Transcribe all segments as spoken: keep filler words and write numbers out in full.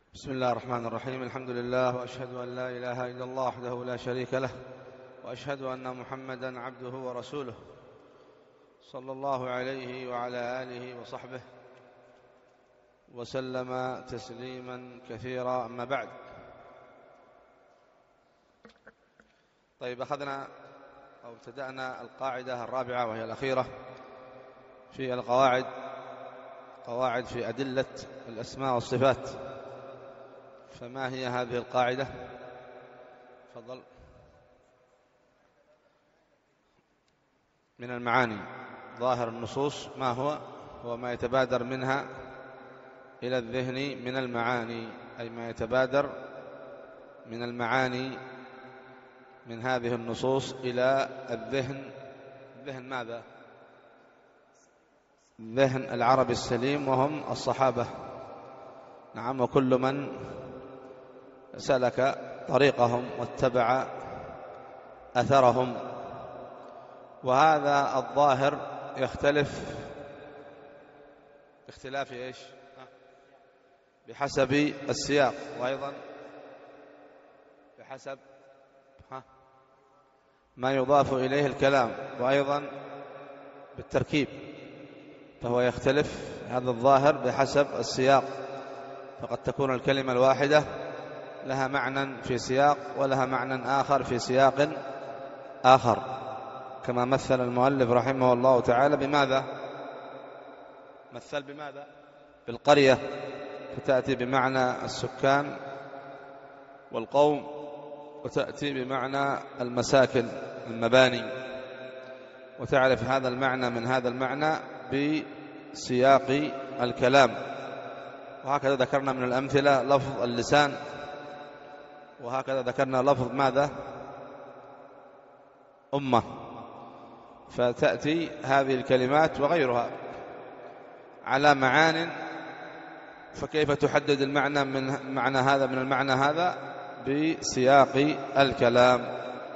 بسم الله الرحمن الرحيم. الحمد لله، وأشهد أن لا إله إلا الله وحده لا شريك له، وأشهد أن محمدا عبده ورسوله صلى الله عليه وعلى آله وصحبه وسلم تسليما كثيرا. أما بعد، طيب أخذنا أو ابتدأنا القاعدة الرابعة وهي الأخيرة في القواعد، قواعد في أدلة الأسماء والصفات. فما هي هذه القاعدة؟ تفضل. من المعاني ظاهر النصوص ما هو؟ هو ما يتبادر منها إلى الذهن من المعاني، أي ما يتبادر من المعاني من هذه النصوص إلى الذهن. ذهن ماذا؟ ذهن العرب السليم، وهم الصحابة. نعم، وكل من سلك طريقهم واتبع أثرهم. وهذا الظاهر يختلف اختلاف إيش؟ بحسب السياق، وأيضا بحسب ما يضاف إليه الكلام، وأيضا بالتركيب. فهو يختلف هذا الظاهر بحسب السياق، فقد تكون الكلمة الواحدة لها معنى في سياق ولها معنى آخر في سياق آخر، كما مثل المؤلف رحمه الله تعالى بماذا؟ مثل بماذا؟ بالقرية، فتأتي بمعنى السكان والقوم، وتأتي بمعنى المساكن المباني، وتعرف هذا المعنى من هذا المعنى بسياق الكلام. وهكذا ذكرنا من الأمثلة لفظ اللسان، وهكذا ذكرنا لفظ ماذا؟ أمة. فتأتي هذه الكلمات وغيرها على معان، فكيف تحدد المعنى من معنى هذا من المعنى هذا؟ بسياق الكلام.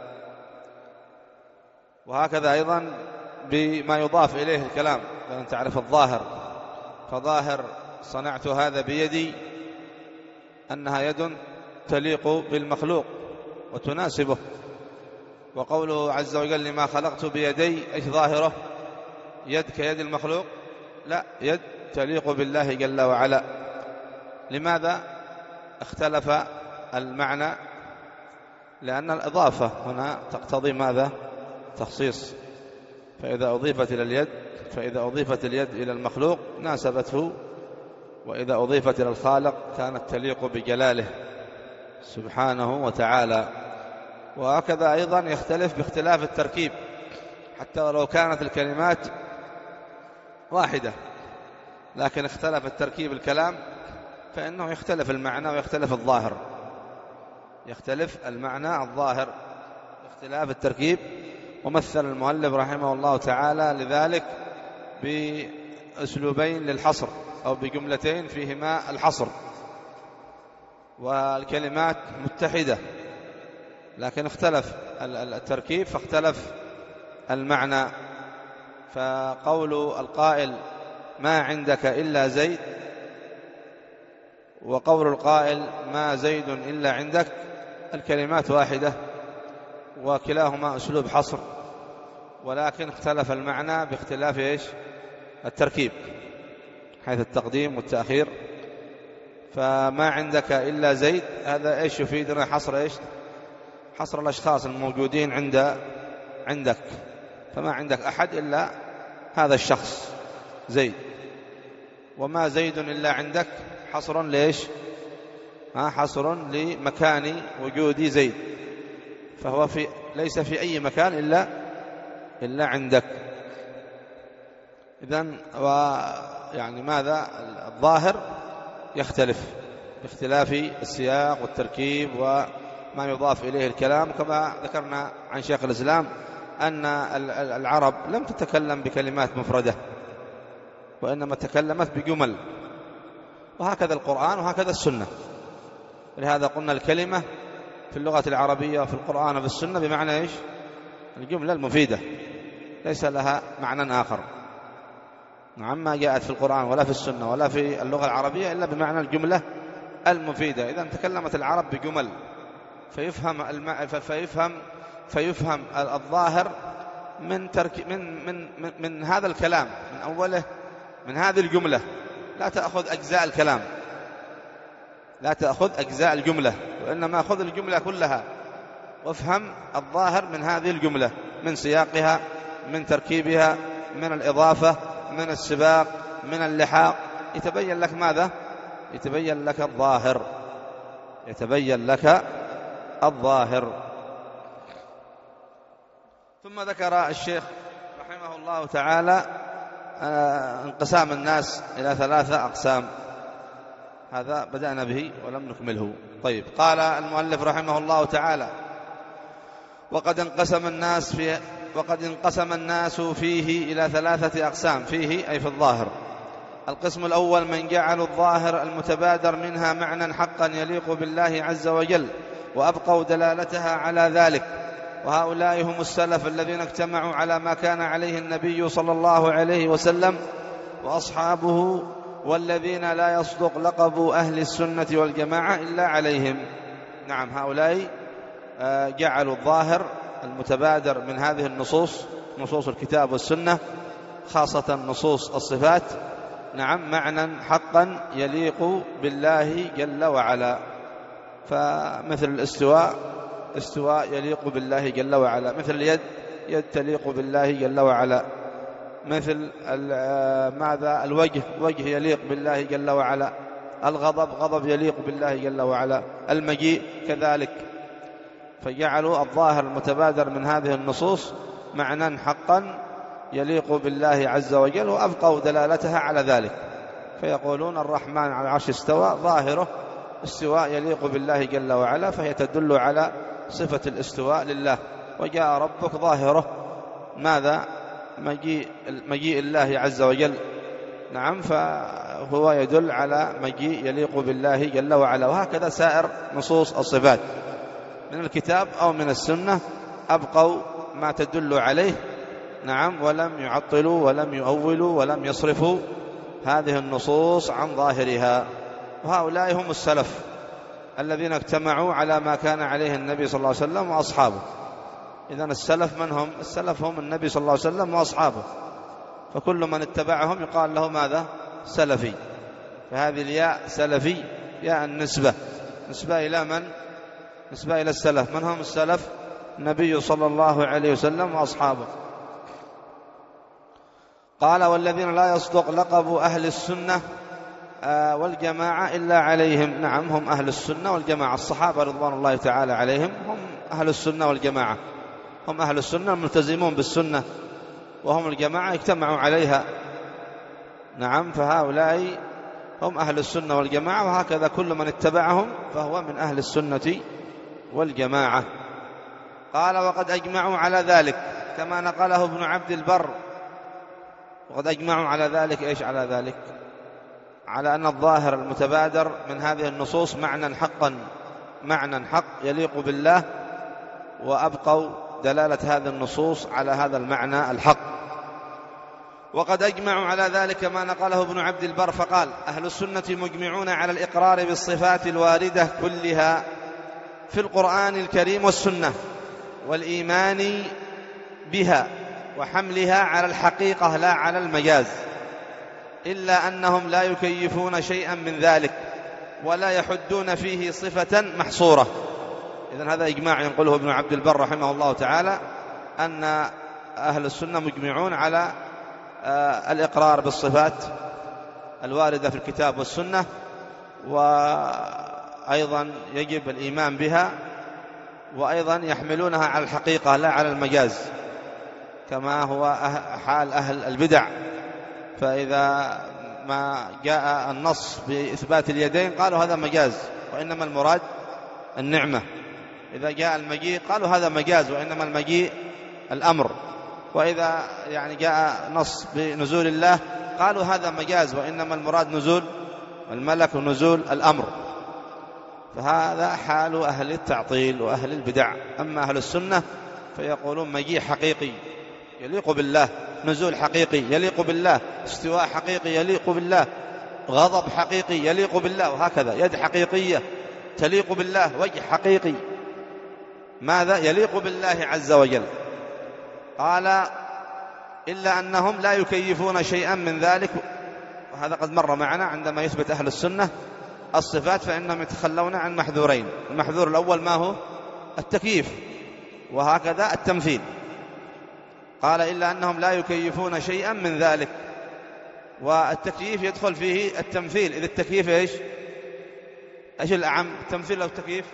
وهكذا أيضا بما يضاف إليه الكلام، لأن تعرف الظاهر. فظاهر صنعت هذا بيدي أنها يد تليق بالمخلوق وتناسبه. وقوله عز وجل لما خلقت بيدي، ايش ظاهره؟ يد كيد المخلوق؟ لا، يد تليق بالله جل وعلا. لماذا اختلف المعنى؟ لأن الإضافة هنا تقتضي ماذا؟ تخصيص. فإذا أضيفت إلى اليد فإذا أضيفت اليد إلى المخلوق ناسبته، وإذا أضيفت إلى الخالق كانت تليق بجلاله سبحانه وتعالى. وهكذا أيضا يختلف باختلاف التركيب، حتى ولو كانت الكلمات واحدة لكن اختلف التركيب الكلام، فإنه يختلف المعنى ويختلف الظاهر. يختلف المعنى الظاهر باختلاف التركيب. ومثل المؤلف رحمه الله تعالى لذلك بأسلوبين للحصر، أو بجملتين فيهما الحصر، والكلمات متحدة لكن اختلف التركيب فاختلف المعنى. فقول القائل ما عندك إلا زيد، وقول القائل ما زيد إلا عندك، الكلمات واحدة وكلاهما أسلوب حصر، ولكن اختلف المعنى باختلاف إيش؟ التركيب، حيث التقديم والتأخير. فما عندك إلا زيد هذا إيش يفيدنا؟ حصر إيش؟ حصر الأشخاص الموجودين عند عندك، فما عندك أحد إلا هذا الشخص زيد. وما زيد إلا عندك حصر ليش؟ ها، حصر لمكان وجود زيد، فهو في ليس في أي مكان إلا إلا عندك. إذن ويعني ماذا؟ الظاهر يختلف باختلاف السياق والتركيب وما يضاف إليه الكلام. كما ذكرنا عن شيخ الإسلام أن العرب لم تتكلم بكلمات مفردة، وإنما تكلمت بجمل، وهكذا القرآن وهكذا السنة. لهذا قلنا الكلمة في اللغة العربية وفي القرآن وفي السنة بمعنى إيش؟ الجملة المفيدة، ليس لها معنى آخر. نعم، ما جاءت في القرآن ولا في السنة ولا في اللغة العربية إلا بمعنى الجملة المفيدة. إذا تكلمت العرب بجمل فيفهم الم... فيفهم فيفهم الظاهر من ترك من من من, من هذا الكلام من أوله، من هذه الجملة. لا تأخذ أجزاء الكلام، لا تأخذ أجزاء الجملة، وإنما خذ الجملة كلها وافهم الظاهر من هذه الجملة، من سياقها، من تركيبها، من الإضافة، من السباق، من اللحاق. يتبين لك ماذا؟ يتبين لك الظاهر، يتبين لك الظاهر. ثم ذكر الشيخ رحمه الله تعالى انقسام الناس إلى ثلاثة أقسام. هذا بدأنا به ولم نكمله. طيب، قال المؤلف رحمه الله تعالى: وقد انقسم الناس في وقد انقسم الناس فيه إلى ثلاثة أقسام. فيه أي في الظاهر. القسم الأول: من جعلوا الظاهر المتبادر منها معنى حقا يليق بالله عز وجل وأبقوا دلالتها على ذلك، وهؤلاء هم السلف الذين اجتمعوا على ما كان عليه النبي صلى الله عليه وسلم وأصحابه، والذين لا يصدق لقب أهل السنة والجماعة إلا عليهم. نعم، هؤلاء جعلوا الظاهر المتبادر من هذه النصوص، نصوص الكتاب والسنة، خاصة نصوص الصفات، نعم، معنى حقا يليق بالله جل وعلا. فمثل الاستواء، استواء يليق بالله جل وعلا. مثل اليد، يد تليق بالله جل وعلا. مثل ماذا؟ الوجه، وجه يليق بالله جل وعلا. الغضب، غضب يليق بالله جل وعلا. المجيء كذلك. فجعلوا الظاهر المتبادر من هذه النصوص معنى حقا يليق بالله عز وجل وأبقوا دلالتها على ذلك. فيقولون الرحمن على العرش استوى، ظاهره استواء يليق بالله جل وعلا، فهي تدل على صفة الاستواء لله. وجاء ربك، ظاهره ماذا؟ مجيء, مجيء الله عز وجل. نعم، فهو يدل على مجيء يليق بالله جل وعلا. وهكذا سائر نصوص الصفات من الكتاب أو من السنة أبقوا ما تدل عليه، نعم، ولم يعطلوا ولم يؤولوا ولم يصرفوا هذه النصوص عن ظاهرها. وهؤلاء هم السلف الذين اجتمعوا على ما كان عليه النبي صلى الله عليه وسلم وأصحابه. إذن السلف من هم؟ السلف هم النبي صلى الله عليه وسلم وأصحابه. فكل من اتبعهم يقال له ماذا؟ سلفي. فهذه الياء سلفي، ياء النسبة، نسبة إلى من؟ نسبة إلى السلف. من هم السلف؟ النبي صلى الله عليه وسلم وأصحابه. قال: والذين لا يصدق لقب أهل السنة والجماعة إلا عليهم. نعم، هم أهل السنة والجماعة. الصحابة رضوان الله تعالى عليهم هم أهل السنة والجماعة، هم أهل السنة الملتزمون بالسنة، وهم الجماعة اجتمعوا عليها. نعم، فهؤلاء هم أهل السنة والجماعة، وهكذا كل من اتبعهم فهو من أهل السنة والجماعة. قال: وقد أجمعوا على ذلك، كما نقله ابن عبد البر. وقد أجمعوا على ذلك. إيش على ذلك؟ على أن الظاهر المتبادر من هذه النصوص معنى حقا، معنى حق يليق بالله، وأبقوا دلالة هذه النصوص على هذا المعنى الحق. وقد أجمعوا على ذلك ما نقله ابن عبد البر فقال: أهل السنة مجمعون على الإقرار بالصفات الواردة كلها في القرآن الكريم والسنة، والإيمان بها وحملها على الحقيقة لا على المجاز، إلا أنهم لا يكيفون شيئا من ذلك ولا يحدون فيه صفة محصورة. إذن هذا إجماع ينقله ابن عبد البر رحمه الله تعالى، أن أهل السنة مجمعون على الإقرار بالصفات الواردة في الكتاب والسنة، وأيضا يجب الإيمان بها، وأيضا يحملونها على الحقيقة لا على المجاز، كما هو حال أهل البدع. فإذا ما جاء النص بإثبات اليدين قالوا هذا مجاز وإنما المراد النعمة. إذا جاء المجيء قالوا هذا مجاز وإنما المجيء الأمر. وإذا يعني جاء نص بنزول الله قالوا هذا مجاز وإنما المراد نزول الملك ونزول الأمر. فهذا حال أهل التعطيل وأهل البدع. أما أهل السنة فيقولون مجيء حقيقي يليق بالله، نزول حقيقي يليق بالله، استواء حقيقي يليق بالله، غضب حقيقي يليق بالله، وهكذا يد حقيقية تليق بالله، وجه حقيقي ماذا يليق بالله عز وجل. قال إلا أنهم لا يكيفون شيئا من ذلك، وهذا قد مر معنا عندما يثبت أهل السنة الصفات فإنهم يتخلون عن محذورين. المحذور الأول ما هو؟ التكييف، وهكذا التمثيل. قال إلا أنهم لا يكيفون شيئا من ذلك، والتكييف يدخل فيه التمثيل، إذا التكييف إيش إيش الأعم؟ التمثيل أو التكييف؟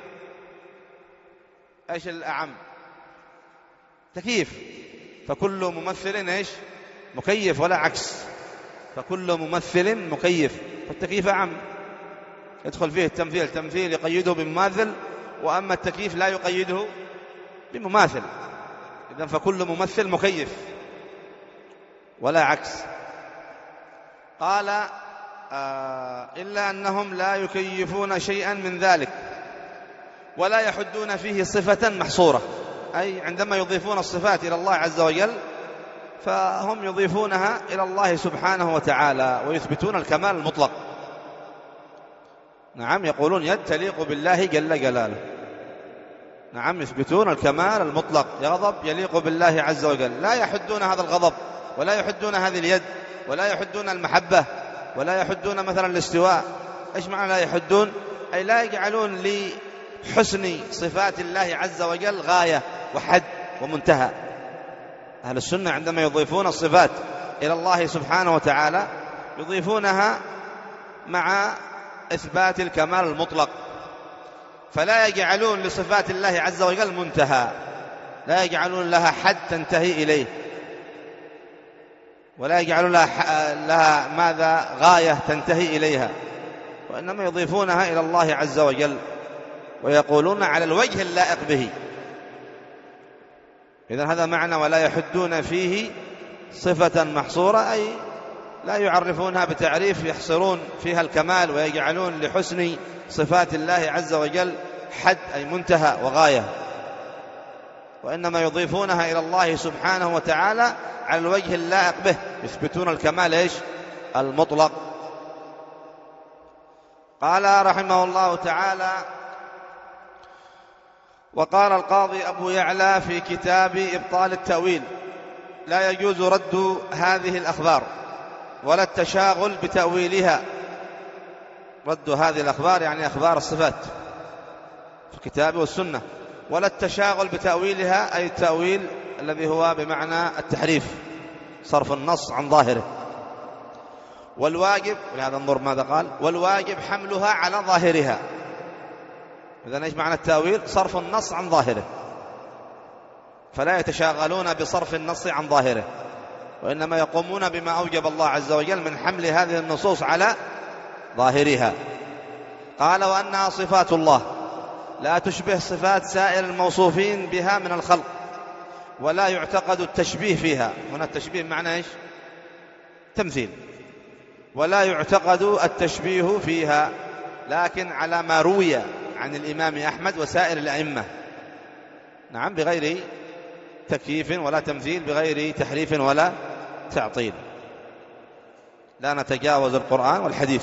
إيش الأعم؟ تكييف. فكل ممثل إيش؟ مكيف، ولا عكس. فكل ممثل مكيف، فالتكييف أعم، يدخل فيه التمثيل. التمثيل يقيده بمماثل، وأما التكييف لا يقيده بمماثل. إذن فكل ممثل مكيف ولا عكس. قال آه إلا أنهم لا يكيفون شيئا من ذلك ولا يحدون فيه صفة محصورة، أي عندما يضيفون الصفات إلى الله عز وجل فهم يضيفونها إلى الله سبحانه وتعالى ويثبتون الكمال المطلق. نعم، يقولون يد تليق بالله جل جلاله. نعم، يثبتون الكمال المطلق، يغضب يليق بالله عز وجل، لا يحدون هذا الغضب ولا يحدون هذه اليد ولا يحدون المحبة ولا يحدون مثلا الاستواء. إيش معنى لا يحدون؟ أي لا يجعلون لحسن صفات الله عز وجل غاية وحد ومنتهى. أهل السنة عندما يضيفون الصفات إلى الله سبحانه وتعالى يضيفونها مع إثبات الكمال المطلق، فلا يجعلون لصفات الله عز وجل منتهى، لا يجعلون لها حد تنتهي إليه، ولا يجعلون لها, لها ماذا غاية تنتهي إليها، وإنما يضيفونها إلى الله عز وجل ويقولون على الوجه اللائق به. إذن هذا معنى ولا يحدون فيه صفة محصورة، أي لا يعرفونها بتعريف يحصرون فيها الكمال ويجعلون لحسن صفات الله عز وجل حد أي منتهى وغاية، وإنما يضيفونها إلى الله سبحانه وتعالى على الوجه اللائق به، يثبتون الكمال إيش؟ المطلق. قال رحمه الله تعالى: وقال القاضي أبو يعلى في كتاب إبطال التأويل: لا يجوز رد هذه الأخبار ولا التشاغل بتأويلها. رد هذه الأخبار يعني أخبار الصفات في الكتاب والسنة، ولا التشاغل بتأويلها أي التأويل الذي هو بمعنى التحريف، صرف النص عن ظاهره. والواجب، ولهذا انظر ماذا قال: والواجب حملها على ظاهرها. إذن إيش معنى التأويل؟ صرف النص عن ظاهره، فلا يتشاغلون بصرف النص عن ظاهره، وإنما يقومون بما أوجب الله عز وجل من حمل هذه النصوص على ظاهرها. قال: وأنها صفات الله لا تشبه صفات سائر الموصوفين بها من الخلق، ولا يعتقد التشبيه فيها. هنا التشبيه معنى إيش؟ تمثيل. ولا يعتقد التشبيه فيها، لكن على ما روي عن الإمام أحمد وسائر الأئمة. نعم، بغير تكييف ولا تمثيل، بغير تحريف ولا تعطيل، لا نتجاوز القرآن والحديث.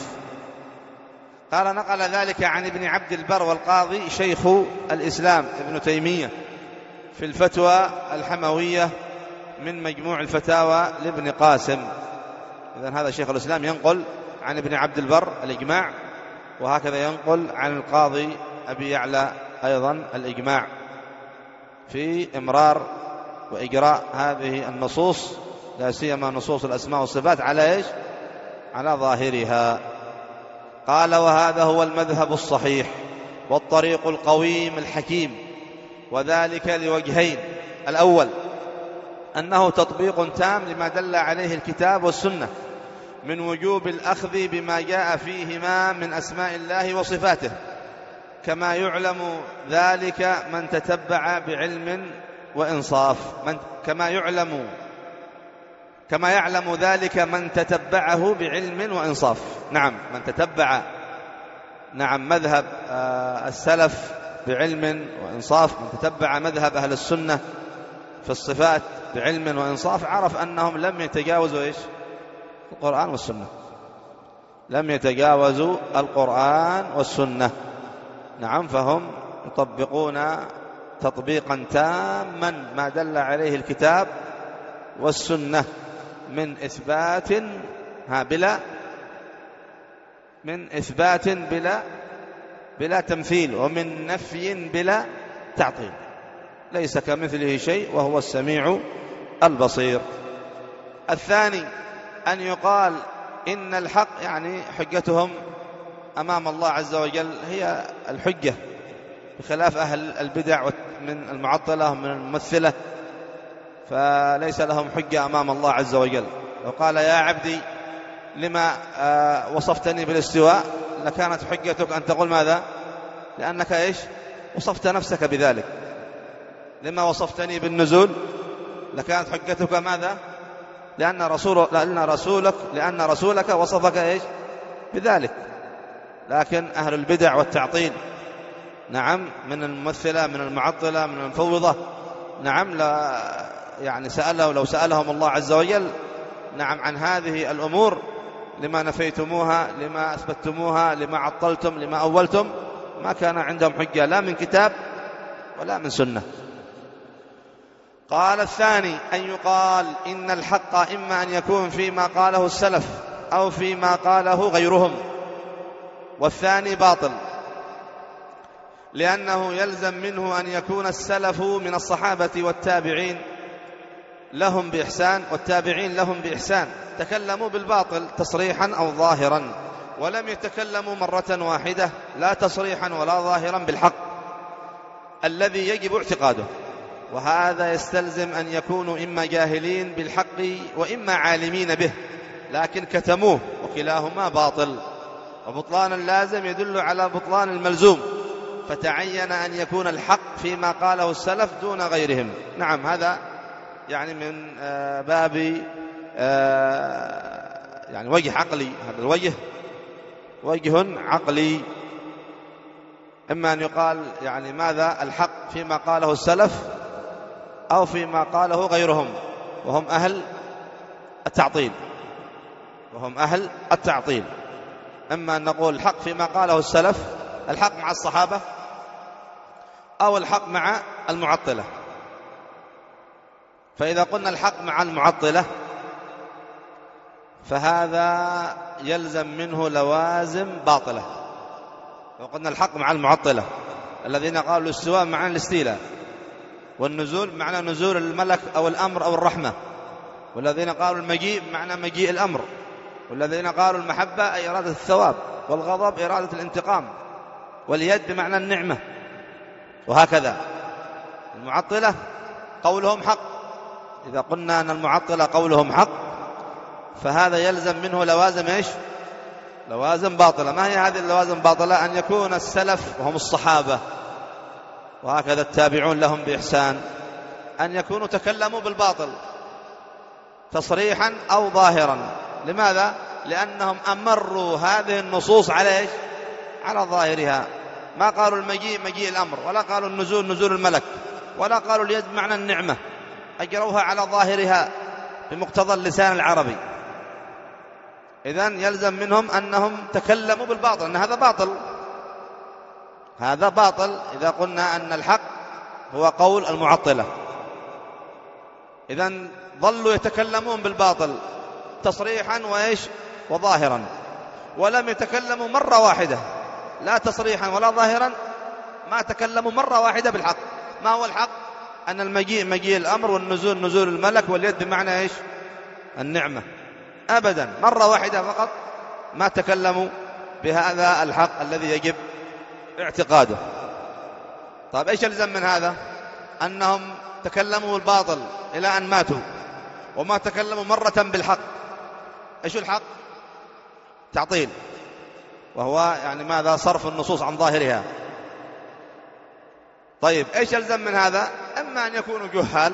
قال: نقل ذلك عن ابن عبد البر والقاضي شيخ الإسلام ابن تيمية في الفتوى الحموية من مجموع الفتاوى لابن قاسم. إذن هذا شيخ الإسلام ينقل عن ابن عبد البر الإجماع، وهكذا ينقل عن القاضي أبي يعلى أيضا الإجماع في إمرار وإجراء هذه النصوص، لا سيما نصوص الأسماء والصفات، على إيش؟ على ظاهرها. قال: وهذا هو المذهب الصحيح والطريق القويم الحكيم، وذلك لوجهين: الأول أنه تطبيق تام لما دل عليه الكتاب والسنة من وجوب الأخذ بما جاء فيهما من أسماء الله وصفاته، كما يعلم ذلك من تتبع بعلم وإنصاف من كما يعلم كما يعلم ذلك من تتبعه بعلم وإنصاف. نعم، من تتبع نعم مذهب السلف بعلم وإنصاف، من تتبع مذهب أهل السنة في الصفات بعلم وإنصاف، عرف أنهم لم يتجاوزوا إيش؟ القرآن والسنة. لم يتجاوزوا القرآن والسنة. نعم، فهم يطبقون تطبيقا تاما ما دل عليه الكتاب والسنة من إثبات ها بلا من إثبات بلا بلا تمثيل، ومن نفي بلا تعطيل، ليس كمثله شيء وهو السميع البصير. الثاني أن يقال إن الحق، يعني حجتهم أمام الله عز وجل هي الحجة، بخلاف أهل البدع من المعطلة من الممثلة، فليس لهم حجة أمام الله عز وجل. لو قال يا عبدي لما وصفتني بالاستواء لكانت حجتك أن تقول ماذا؟ لأنك إيش؟ وصفت نفسك بذلك. لما وصفتني بالنزول لكانت حجتك ماذا؟ لأن رسول لأن رسولك لأن رسولك وصفك إيش؟ بذلك. لكن أهل البدع والتعطيل، نعم، من الممثلة من المعطلة من المفوضة، نعم، لا يعني سأله لو سألهم الله عز وجل نعم عن هذه الأمور، لما نفيتموها، لما أثبتموها، لما عطلتم، لما أولتم، ما كان عندهم حجة لا من كتاب ولا من سنة. قال الثاني أن يقال إن الحق إما أن يكون فيما قاله السلف أو فيما قاله غيرهم، والثاني باطل، لأنه يلزم منه أن يكون السلف من الصحابة والتابعين لهم بإحسان والتابعين لهم بإحسان تكلموا بالباطل تصريحا أو ظاهرا، ولم يتكلموا مرة واحدة لا تصريحا ولا ظاهرا بالحق الذي يجب اعتقاده. وهذا يستلزم أن يكونوا إما جاهلين بالحق وإما عالمين به لكن كتموه، وكلاهما باطل، وبطلان اللازم يدل على بطلان الملزوم، فتعين أن يكون الحق فيما قاله السلف دون غيرهم. نعم، هذا يعني من باب يعني وجه عقلي، هذا الوجه وجه عقلي. إما أن يقال يعني ماذا؟ الحق فيما قاله السلف أو فيما قاله غيرهم، وهم أهل التعطيل وهم أهل التعطيل إما أن نقول الحق فيما قاله السلف، الحق مع الصحابة، أو الحق مع المعطلة. فإذا قلنا الحق مع المعطلة فهذا يلزم منه لوازم باطلة. لو قلنا الحق مع المعطلة الذين قالوا الاستواء معنى الاستيلاء، والنزول معنى نزول الملك أو الأمر أو الرحمة، والذين قالوا المجيء معنى مجيء الأمر، والذين قالوا المحبة أي إرادة الثواب، والغضب إرادة الانتقام، واليد بمعنى النعمة، وهكذا. المعطلة قولهم حق. إذا قلنا أن المعطلة قولهم حق فهذا يلزم منه لوازم إيش؟ لوازم باطلة. ما هي هذه اللوازم باطلة؟ أن يكون السلف وهم الصحابة وهكذا التابعون لهم بإحسان أن يكونوا تكلموا بالباطل تصريحا أو ظاهرا. لماذا؟ لأنهم أمروا هذه النصوص على إيش؟ على ظاهرها. ما قالوا المجيء مجيء الأمر، ولا قالوا النزول نزول الملك، ولا قالوا اليد معنى النعمة، أجروها على ظاهرها بمقتضى اللسان العربي. إذن يلزم منهم أنهم تكلموا بالباطل، أن هذا باطل، هذا باطل إذا قلنا أن الحق هو قول المعطلة. إذن ظلوا يتكلمون بالباطل تصريحا وإيش وظاهرا، ولم يتكلموا مرة واحدة لا تصريحا ولا ظاهرا، ما تكلموا مرة واحدة بالحق. ما هو الحق؟ أن المجيء مجيء الأمر، والنزول نزول الملك، واليد بمعنى إيش؟ النعمة. أبدا، مرة واحدة فقط ما تكلموا بهذا الحق الذي يجب اعتقاده. طيب إيش يلزم من هذا؟ أنهم تكلموا بالباطل إلى أن ماتوا، وما تكلموا مرة بالحق. إيش الحق؟ تعطيل، وهو يعني ماذا؟ صرف النصوص عن ظاهرها. طيب إيش يلزم من هذا؟ أما أن يكونوا جهال،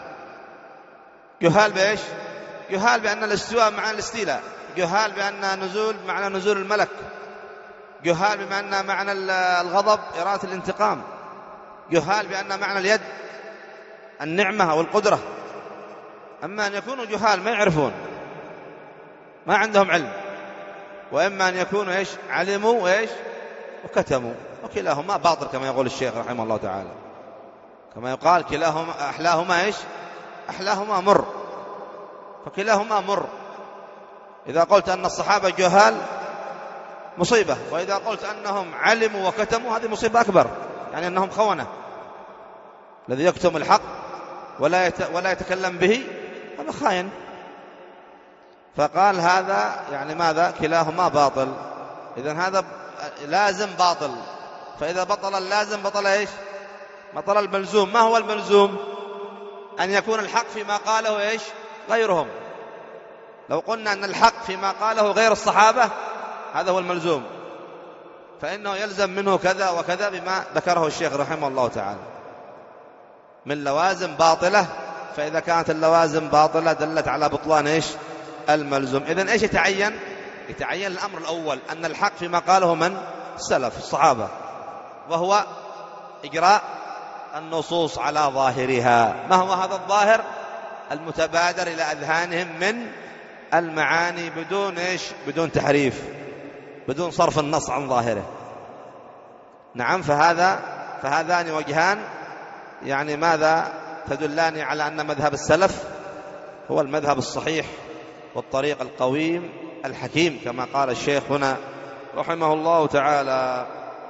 جهال بإيش؟ جهال بأن الاستواء معنى الاستيلاء، جهال بأن نزول معنى نزول الملك، جهال بأن معنى الغضب إرادة الانتقام، جهال بأن معنى اليد النعمة أو القدرة. أما أن يكونوا جهال ما يعرفون، ما عندهم علم، وإما أن يكونوا إيش علموا وإيش وكتموا، وكلاهما باطل كما يقول الشيخ رحمه الله تعالى، كما يقال كلاهما أحلاهما إيش أحلاهما مر، فكلاهما مر. إذا قلت أن الصحابة جهال مصيبة، وإذا قلت أنهم علموا وكتموا هذه مصيبة أكبر، يعني أنهم خونة. الذي يكتم الحق ولا ولا يتكلم به هذا خاين. فقال هذا يعني ماذا كلاهما باطل، إذن هذا لازم باطل، فإذا بطل اللازم بطل إيش بطل الملزوم. ما هو الملزوم؟ أن يكون الحق فيما قاله إيش غيرهم. لو قلنا أن الحق فيما قاله غير الصحابة هذا هو الملزوم، فإنه يلزم منه كذا وكذا بما ذكره الشيخ رحمه الله تعالى من لوازم باطلة. فإذا كانت اللوازم باطلة دلت على بطلان إيش الملزوم. إذن إيش يتعين؟ يتعين الأمر الأول أن الحق فيما قاله من السلف الصحابة، وهو إجراء النصوص على ظاهرها. ما هو هذا الظاهر؟ المتبادر إلى أذهانهم من المعاني بدون إيش بدون تحريف، بدون صرف النص عن ظاهره. نعم، فهذا فهذان وجهان يعني ماذا تدلان على أن مذهب السلف هو المذهب الصحيح والطريق القويم الحكيم كما قال الشيخ هنا رحمه الله تعالى.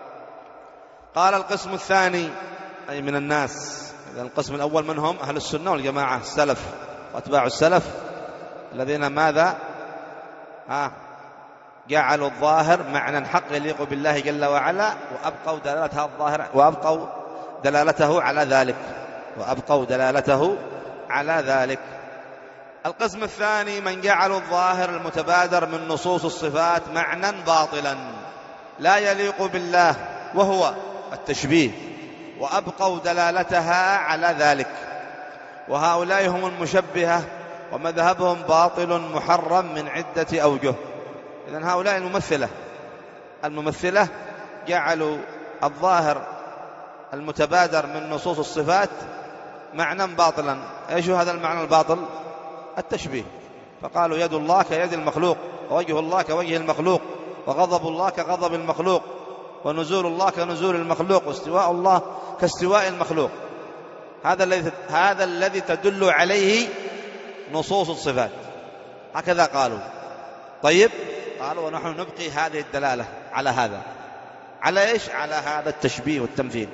قال القسم الثاني أي من الناس. إذن القسم الأول من هم؟ أهل السنة والجماعة السلف وأتباع السلف الذين ماذا ها جعلوا الظاهر معنى حق يليق بالله جل وعلا، وأبقوا دلالتها الظاهر وأبقوا دلالته على ذلك وأبقوا دلالته على ذلك. القسم الثاني من جعلوا الظاهر المتبادر من نصوص الصفات معنى باطلا لا يليق بالله وهو التشبيه، وأبقوا دلالتها على ذلك، وهؤلاء هم المشبهة ومذهبهم باطل محرم من عدة أوجه. إذن هؤلاء الممثلة الممثلة جعلوا الظاهر المتبادر من نصوص الصفات معنى باطلا. ايش هذا المعنى الباطل؟ التشبيه. فقالوا يد الله كيد المخلوق، ووجه الله كوجه المخلوق، وغضب الله كغضب المخلوق، ونزول الله كنزول المخلوق، واستواء الله كاستواء المخلوق. هذا الذي هذا الذي تدل عليه نصوص الصفات، هكذا قالوا. طيب، قالوا ونحن نبقي هذه الدلالة على هذا، على ايش؟ على هذا التشبيه والتمثيل.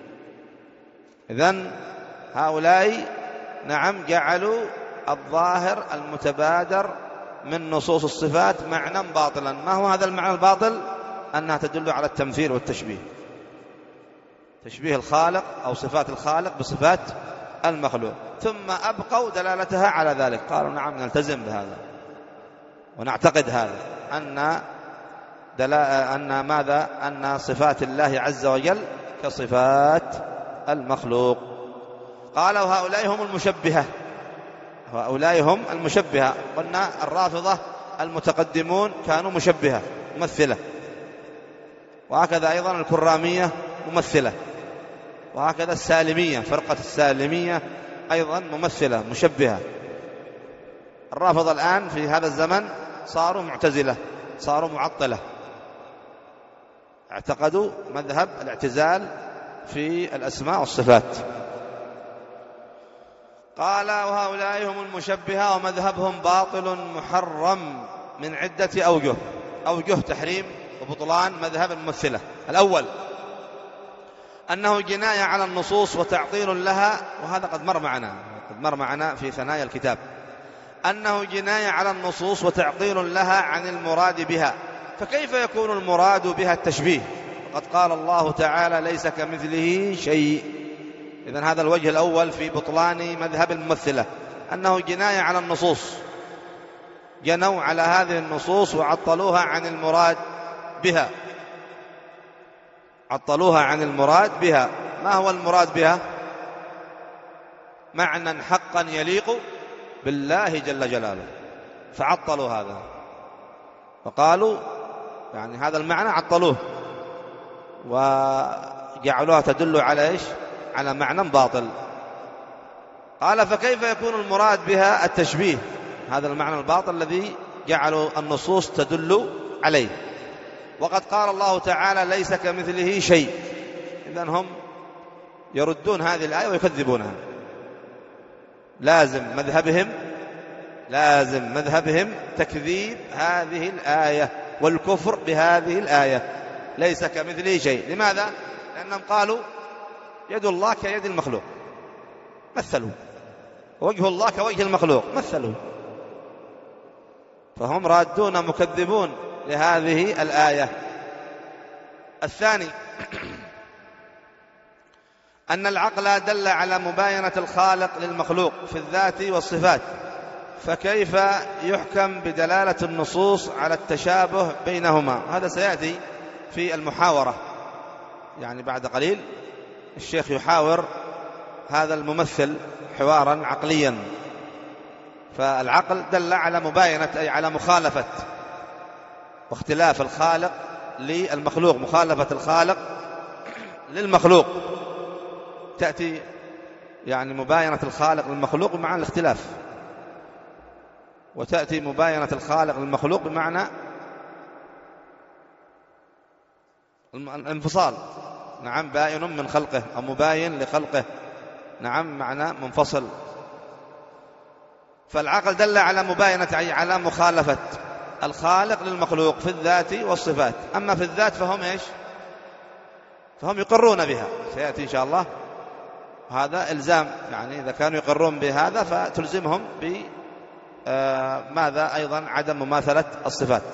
إذن هؤلاء نعم جعلوا الظاهر المتبادر من نصوص الصفات معنى باطلا. ما هو هذا المعنى الباطل؟ أنها تدل على التمثيل والتشبيه، تشبيه الخالق أو صفات الخالق بصفات المخلوق، ثم أبقوا دلالتها على ذلك. قالوا نعم نلتزم بهذا ونعتقد هذا أن دلا أن ماذا أن صفات الله عز وجل كصفات المخلوق. قالوا هؤلاء هم المشبهة، هؤلاء هم المشبهة. قلنا الرافضة المتقدمون كانوا مشبهة ممثلة، وهكذا أيضا الكرامية ممثلة، وهكذا السالمية فرقة السالمية أيضا ممثلة مشبهة. الرافضة الآن في هذا الزمن صاروا معتزلة، صاروا معطلة، اعتقدوا مذهب الاعتزال في الأسماء والصفات. قال وهؤلاء هم المشبهة ومذهبهم باطل محرم من عدة أوجه. أوجه تحريم وبطلان مذهب الممثلة: الأول أنه جناية على النصوص وتعطيل لها، وهذا قد مر معنا قد مر معنا في ثنايا الكتاب، أنه جناية على النصوص وتعطيل لها عن المراد بها. فكيف يكون المراد بها التشبيه وقد قال الله تعالى ليس كمثله شيء؟ إذن هذا الوجه الأول في بطلان مذهب الممثلة، أنه جناية على النصوص، جنوا على هذه النصوص وعطلوها عن المراد بها، عطلوها عن المراد بها. ما هو المراد بها؟ معنى حقا يليق بالله جل جلاله، فعطلوا هذا فقالوا يعني هذا المعنى عطلوه وجعلوها تدل على إيش؟ على معنى باطل. قال فكيف يكون المراد بها التشبيه، هذا المعنى الباطل الذي جعلوا النصوص تدل عليه. وقد قال الله تعالى ليس كمثله شيء، إذن هم يردون هذه الآية ويكذبونها. لازم مذهبهم لازم مذهبهم تكذيب هذه الآية والكفر بهذه الآية، ليس كمثله شيء. لماذا؟ لأنهم قالوا يد الله كيد المخلوق، مثلوا، وجه الله كوجه المخلوق، مثلوا. فهم رادون مكذبون لهذه الآية. الثاني أن العقل دل على مباينة الخالق للمخلوق في الذات والصفات، فكيف يحكم بدلالة النصوص على التشابه بينهما؟ هذا سيأتي في المحاورة، يعني بعد قليل الشيخ يحاور هذا الممثل حوارا عقليا. فالعقل دل على مباينة، أي على مخالفة واختلاف الخالق للمخلوق، مخالفة الخالق للمخلوق. تأتي يعني مباينة الخالق للمخلوق بمعنى الاختلاف، وتأتي مباينة الخالق للمخلوق بمعنى الانفصال. نعم، باين من خلقه أو مباين لخلقه، نعم، معنى منفصل. فالعقل دل على مباينة، أي على مخالفة الخالق للمخلوق في الذات والصفات. أما في الذات فهم إيش؟ فهم يقرون بها، سيأتي إن شاء الله هذا إلزام، يعني إذا كانوا يقرون بهذا فتلزمهم بماذا أيضا؟ عدم مماثلة الصفات.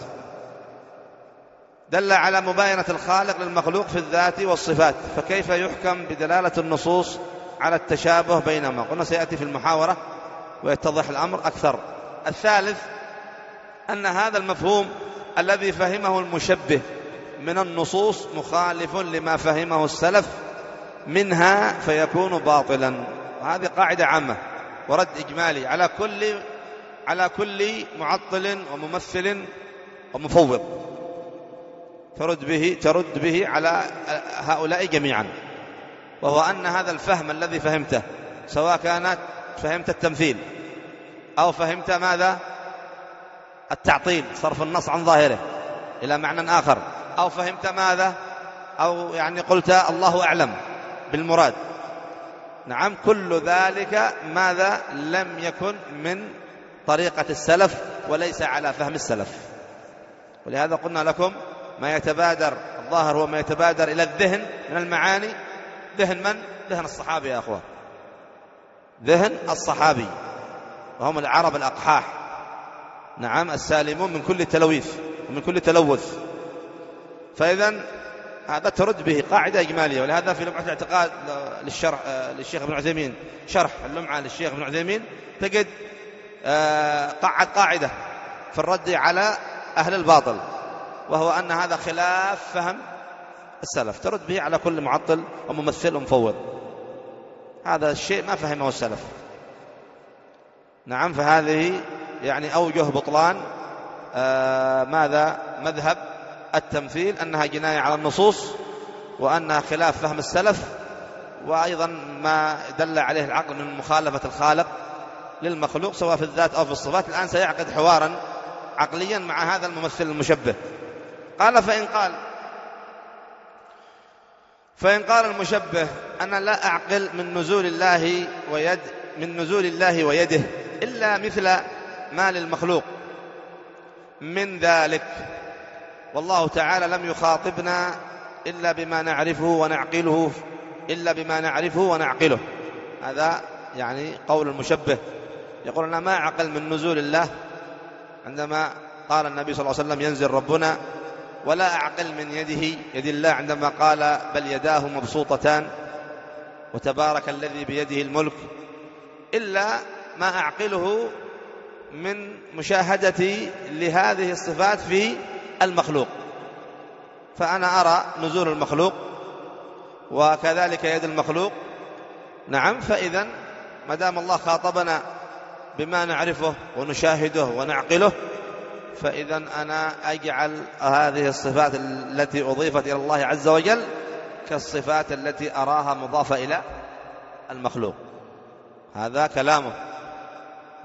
دل على مباينة الخالق للمخلوق في الذات والصفات، فكيف يحكم بدلالة النصوص على التشابه بينهما؟ قلنا سيأتي في المحاورة ويتضح الأمر أكثر. الثالث أن هذا المفهوم الذي فهمه المشبه من النصوص مخالف لما فهمه السلف منها فيكون باطلا. وهذه قاعدة عامة ورد إجمالي على كل على كل معطل وممثل ومفوض، ترد به ترد به على هؤلاء جميعا، وهو أن هذا الفهم الذي فهمته، سواء كانت فهمت التمثيل أو فهمت ماذا؟ التعطيل، صرف النص عن ظاهره إلى معنى آخر، أو فهمت ماذا؟ أو يعني قلت الله أعلم بالمراد، نعم، كل ذلك ماذا؟ لم يكن من طريقة السلف وليس على فهم السلف. ولهذا قلنا لكم ما يتبادر الظاهر هو ما يتبادر إلى الذهن من المعاني. ذهن من؟ ذهن الصحابي يا أخوان، ذهن الصحابي، وهم العرب الأقحاح، نعم، السالمون من كل تلويث ومن كل تلوث. فإذن هذا ترد به قاعدة إجمالية. ولهذا في لمعة الاعتقاد للشرح للشيخ ابن عثيمين، شرح اللمعة للشيخ ابن عثيمين، تجد قاعد قاعدة في الرد على أهل الباطل، وهو أن هذا خلاف فهم السلف، ترد به على كل معطل وممثل ومفوض. هذا الشيء ما فهمه السلف، نعم. فهذه يعني أوجه بطلان آه ماذا؟ مذهب التمثيل، أنها جناية على النصوص، وأنها خلاف فهم السلف، وأيضا ما دل عليه العقل من مخالفة الخالق للمخلوق سواء في الذات أو في الصفات. الآن سيعقد حوارا عقليا مع هذا الممثل المشبه. قال فإن قال فإن قال المشبه أنا لا أعقل من نزول الله ويد من نزول الله ويده إلا مثل ما للمخلوق من ذلك، والله تعالى لم يخاطبنا إلا بما نعرفه ونعقله إلا بما نعرفه ونعقله. هذا يعني قول المشبه، يقول أنا ما أعقل من نزول الله عندما قال النبي صلى الله عليه وسلم ينزل ربنا، ولا أعقل من يده يد الله عندما قال بل يداه مبسوطتان وتبارك الذي بيده الملك، إلا ما أعقله من مشاهدتي لهذه الصفات في المخلوق. فأنا أرى نزول المخلوق وكذلك يد المخلوق، نعم. فإذا ما دام الله خاطبنا بما نعرفه ونشاهده ونعقله، فإذا أنا أجعل هذه الصفات التي أضيفت إلى الله عز وجل كالصفات التي أراها مضافة إلى المخلوق. هذا كلامه،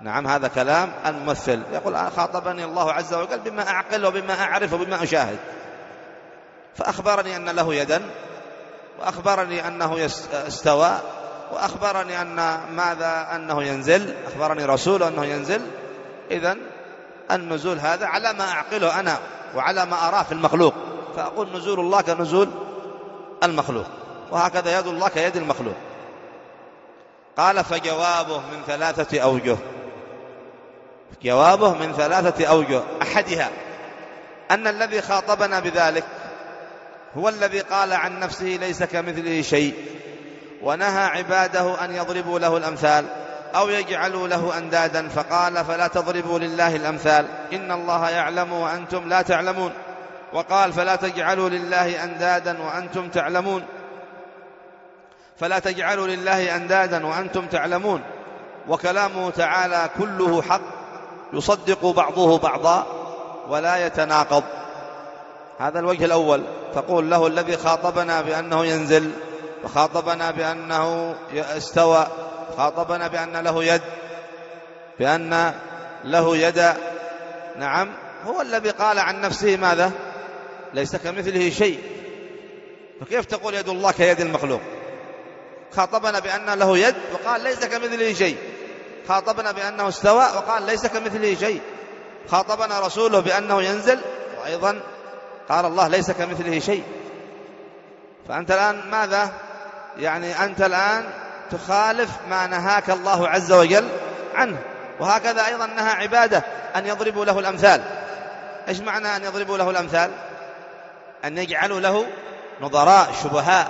نعم هذا كلام الممثل، يقول خاطبني الله عز وجل بما أعقل وبما أعرف وبما أشاهد، فأخبرني أن له يدا، وأخبرني أنه استوى، وأخبرني أن ماذا أنه ينزل، أخبرني رسوله أنه ينزل. إذن النزول هذا على ما أعقله أنا وعلى ما أراه في المخلوق، فأقول نزول الله كنزول المخلوق، وهكذا يد الله كيد المخلوق. قال فجوابه من ثلاثة أوجه، جوابه من ثلاثة أوجه. أحدها أن الذي خاطبنا بذلك هو الذي قال عن نفسه ليس كمثله شيء، ونهى عباده أن يضربوا له الأمثال أو يجعلوا له أندادا، فقال فلا تضربوا لله الأمثال إن الله يعلم وأنتم لا تعلمون، وقال فلا تجعلوا لله أندادا وأنتم تعلمون، فلا تجعلوا لله أندادا وأنتم تعلمون. وكلامه تعالى كله حق يصدق بعضه بعضا ولا يتناقض. هذا الوجه الأول. تقول له الذي خاطبنا بأنه ينزل، وخاطبنا بأنه استوى، خاطبنا بأن له يد، بأن له يد، نعم هو الذي قال عن نفسه ماذا؟ ليس كمثله شيء. فكيف تقول يد الله كيد المخلوق؟ خاطبنا بأن له يد وقال ليس كمثله شيء، خاطبنا بأنه استوى وقال ليس كمثله شيء، خاطبنا رسوله بأنه ينزل وأيضا قال الله ليس كمثله شيء. فأنت الآن ماذا؟ يعني أنت الآن تخالف ما نهاك الله عز وجل عنه. وهكذا أيضا نهى عباده أن يضربوا له الأمثال. إيش معنى أن يضربوا له الأمثال؟ أن يجعلوا له نظراء شبهاء،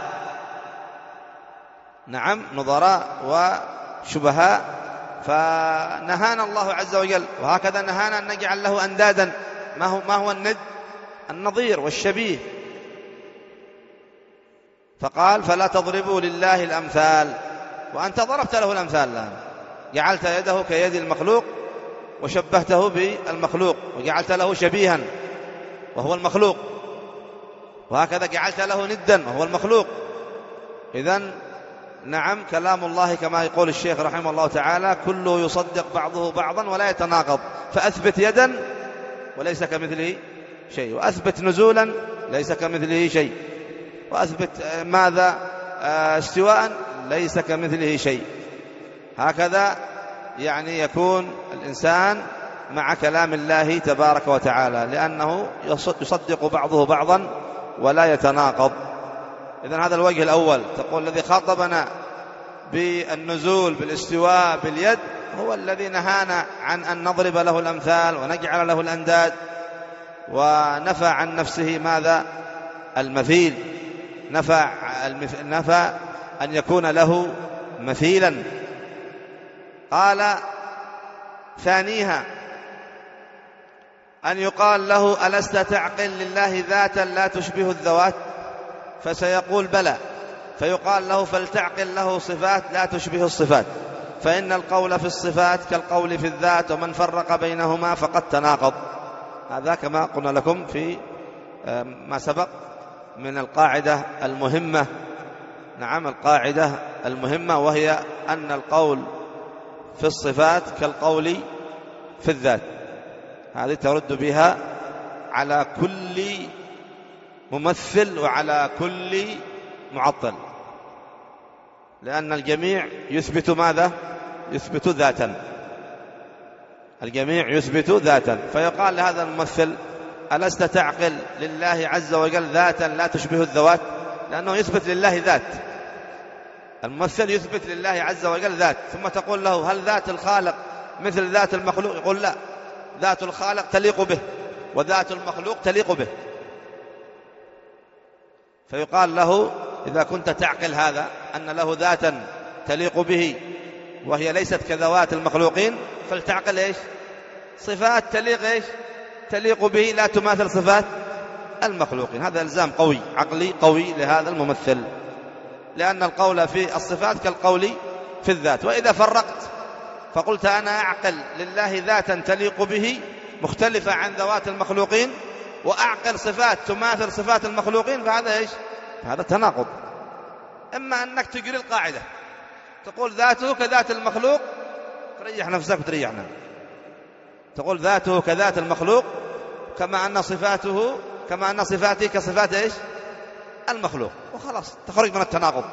نعم نظراء وشبهاء. فنهانا الله عز وجل، وهكذا نهانا أن نجعل له أندادا. ما هو, ما هو الند؟ النظير والشبيه. فقال فلا تضربوا لله الأمثال، وأنت ضربت له الأمثال الآن، جعلت يده كيد المخلوق وشبهته بالمخلوق، وجعلت له شبيها وهو المخلوق، وهكذا جعلت له ندا وهو المخلوق. إذن نعم كلام الله كما يقول الشيخ رحمه الله تعالى كله يصدق بعضه بعضا ولا يتناقض. فأثبت يدا وليس كمثله شيء، وأثبت نزولا ليس كمثله شيء، وأثبت ماذا؟ استواء ليس كمثله شيء. هكذا يعني يكون الإنسان مع كلام الله تبارك وتعالى، لأنه يصدق بعضه بعضا ولا يتناقض. إذن هذا الوجه الأول. تقول الذي خاطبنا بالنزول بالاستواء باليد هو الذي نهانا عن أن نضرب له الأمثال ونجعل له الأنداد، ونفى عن نفسه ماذا؟ المثيل، نفى, نفى أن يكون له مثيلا. قال ثانيها أن يقال له ألست تعقل لله ذاتا لا تشبه الذوات؟ فسيقول بلى، فيقال له فلتعقل له صفات لا تشبه الصفات، فإن القول في الصفات كالقول في الذات، ومن فرق بينهما فقد تناقض. هذا كما قلنا لكم في ما سبق من القاعدة المهمة، نعم القاعدة المهمة، وهي أن القول في الصفات كالقول في الذات. هذه ترد بها على كل ممثل وعلى كل معطل، لأن الجميع يثبت ماذا؟ يثبت ذاتا، الجميع يثبت ذاتا. فيقال لهذا الممثل ألست تعقل لله عز وجل ذاتا لا تشبه الذوات؟ لأنه يثبت لله ذات، الممثل يثبت لله عز وجل ذات. ثم تقول له هل ذات الخالق مثل ذات المخلوق؟ يقول لا، ذات الخالق تليق به وذات المخلوق تليق به. فيقال له إذا كنت تعقل هذا أن له ذاتا تليق به وهي ليست كذوات المخلوقين، فلتعقل إيش؟ صفات تليق إيش؟ تليق به لا تماثل صفات المخلوقين. هذا إلزام قوي عقلي قوي لهذا الممثل، لأن القول في الصفات كالقول في الذات. وإذا فرقت فقلت أنا أعقل لله ذاتا تليق به مختلفة عن ذوات المخلوقين، وأعقل صفات تماثل صفات المخلوقين، فهذا إيش؟ هذا تناقض. إما أنك تجري القاعدة تقول ذاته كذات المخلوق تريح نفسك وتريحنا. تقول ذاته كذات المخلوق، كما أن صفاته كما أن صفاته كصفات إيش المخلوق، وخلاص تخرج من التناقض.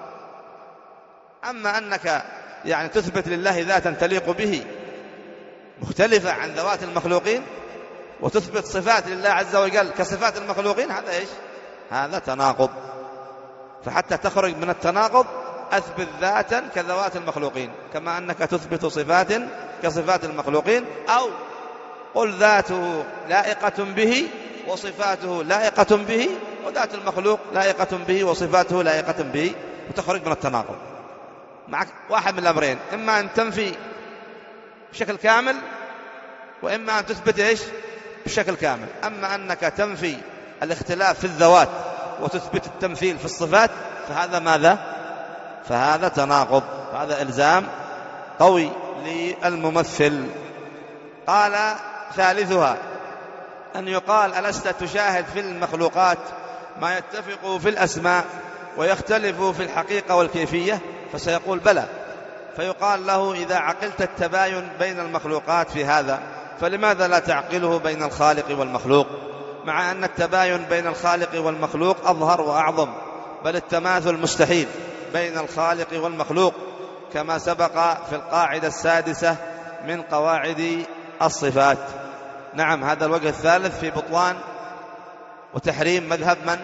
أما أنك يعني تثبت لله ذاتا تليق به مختلفة عن ذوات المخلوقين، وتثبت صفات لله عز وجل كصفات المخلوقين، هذا إيش؟ هذا تناقض. فحتى تخرج من التناقض أثبت ذاتا كذوات المخلوقين، كما أنك تثبت صفات كصفات المخلوقين، أو قل ذاته لائقة به وصفاته لائقة به، وذات المخلوق لائقة به وصفاته لائقة به، وتخرج من التناقض. معك واحد من الأمرين، إما أن تنفي بشكل كامل، وإما أن تثبت إيش بشكل كامل. أما أنك تنفي الاختلاف في الذوات وتثبت التمثيل في الصفات، فهذا ماذا؟ فهذا تناقض، هذا إلزام قوي للممثل. قال ثالثها أن يقال ألست تشاهد في المخلوقات ما يتفق في الأسماء ويختلف في الحقيقة والكيفية؟ فسيقول بلى. فيقال له إذا عقلت التباين بين المخلوقات في هذا، فلماذا لا تعقله بين الخالق والمخلوق، مع أن التباين بين الخالق والمخلوق أظهر وأعظم، بل التماثل مستحيل بين الخالق والمخلوق، كما سبق في القاعدة السادسة من قواعد الصفات. نعم، هذا الوجه الثالث في بطلان وتحريم مذهب من؟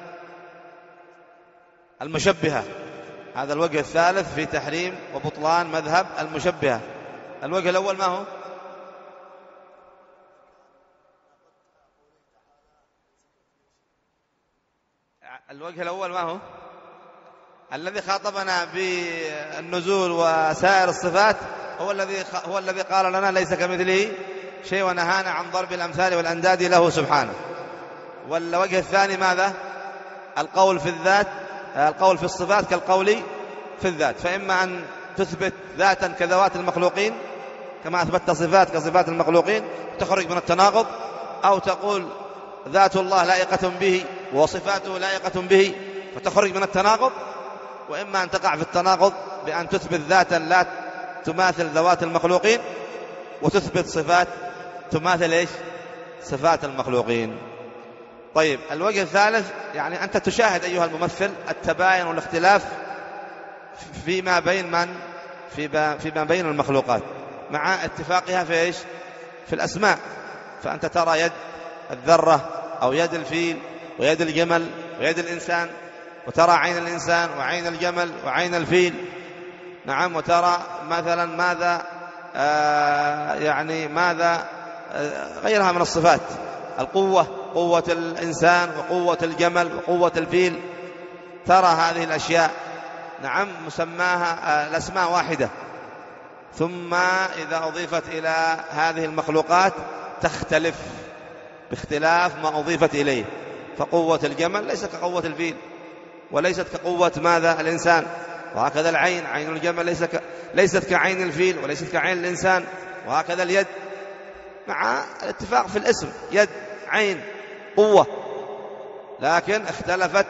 المشبهة. هذا الوجه الثالث في تحريم وبطلان مذهب المشبهة. الوجه الأول ما هو؟ الوجه الأول ما هو؟ الذي خاطبنا بالنزول وسائر الصفات هو الذي هو الذي قال لنا ليس كمثله شيء، ونهانا عن ضرب الأمثال والأنداد له سبحانه. والوجه الثاني ماذا؟ القول في الذات، القول في الصفات كالقول في الذات. فإما أن تثبت ذاتا كذوات المخلوقين كما أثبتت صفات كصفات المخلوقين تخرج من التناقض، أو تقول ذات الله لائقة به وصفاته لائقة به فتخرج من التناقض. وإما أن تقع في التناقض بأن تثبت ذاتا لا تماثل ذوات المخلوقين وتثبت صفات تماثل إيش؟ صفات المخلوقين. طيب، الوجه الثالث يعني أنت تشاهد أيها الممثل التباين والاختلاف فيما بين من فيما بين المخلوقات مع اتفاقها في إيش؟ في الأسماء. فأنت ترى يد الذرة أو يد الفيل ويد الجمل ويد الإنسان، وترى عين الإنسان وعين الجمل وعين الفيل. نعم، وترى مثلا ماذا آه يعني ماذا آه غيرها من الصفات، القوة، قوة الإنسان وقوة الجمل وقوة الفيل، ترى هذه الأشياء. نعم، مسماها آه الأسماء واحدة، ثم إذا أضيفت إلى هذه المخلوقات تختلف باختلاف ما أضيفت إليه. فقوة الجمل ليست كقوة الفيل، وليست كقوة ماذا الإنسان، وهكذا العين، عين الجمل ليس ك... ليست كعين الفيل وليست كعين الإنسان، وهكذا اليد مع الاتفاق في الاسم، يد، عين، قوة، لكن اختلفت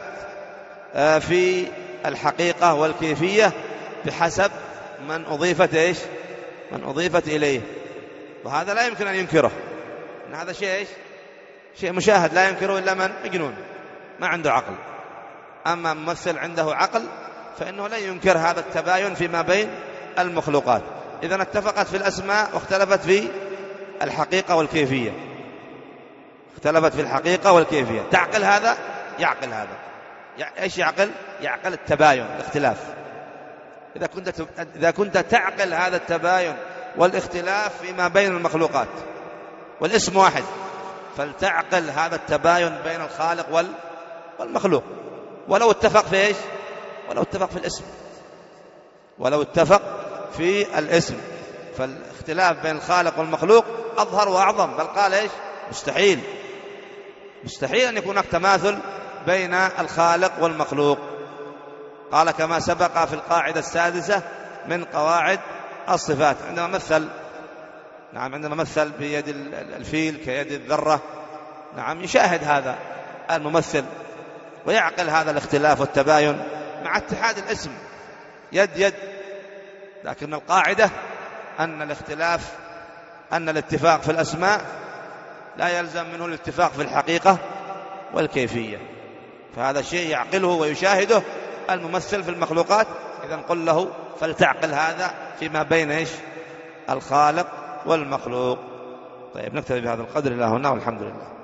في الحقيقة والكيفية بحسب من أضيفت إيش؟ من أضيفت إليه. وهذا لا يمكن أن ينكره، إن هذا شيء إيش؟ شيء مشاهد لا ينكره إلا من مجنون ما عنده عقل. أما ممثل عنده عقل فإنه لا ينكر هذا التباين فيما بين المخلوقات. إذن اتفقت في الأسماء واختلفت في الحقيقة والكيفية، اختلفت في الحقيقة والكيفية. تعقل هذا؟ يعقل هذا. إيش يعقل؟ يعقل التباين، الاختلاف. إذا كنت إذا كنت تعقل هذا التباين والاختلاف فيما بين المخلوقات والاسم واحد، فلتعقل هذا التباين بين الخالق والمخلوق، ولو اتفق في إيش؟ ولو اتفق في الاسم، ولو اتفق في الاسم. فالاختلاف بين الخالق والمخلوق أظهر وأعظم، بل قال إيش؟ مستحيل، مستحيل أن يكون هناك تماثل بين الخالق والمخلوق. قال كما سبق في القاعدة السادسة من قواعد الصفات. عندما مثل نعم عندما مثل بيد الفيل كيد الذرة، نعم يشاهد هذا الممثل ويعقل هذا الاختلاف والتباين مع اتحاد الاسم، يد يد. لكن القاعدة أن الاختلاف أن الاتفاق في الأسماء لا يلزم منه الاتفاق في الحقيقة والكيفية، فهذا شيء يعقله ويشاهده الممثل في المخلوقات. إذا قل له فلتعقل هذا فيما بين إيش الخالق والمخلوق. طيب نكتفي بهذا القدر إلى هنا والحمد لله.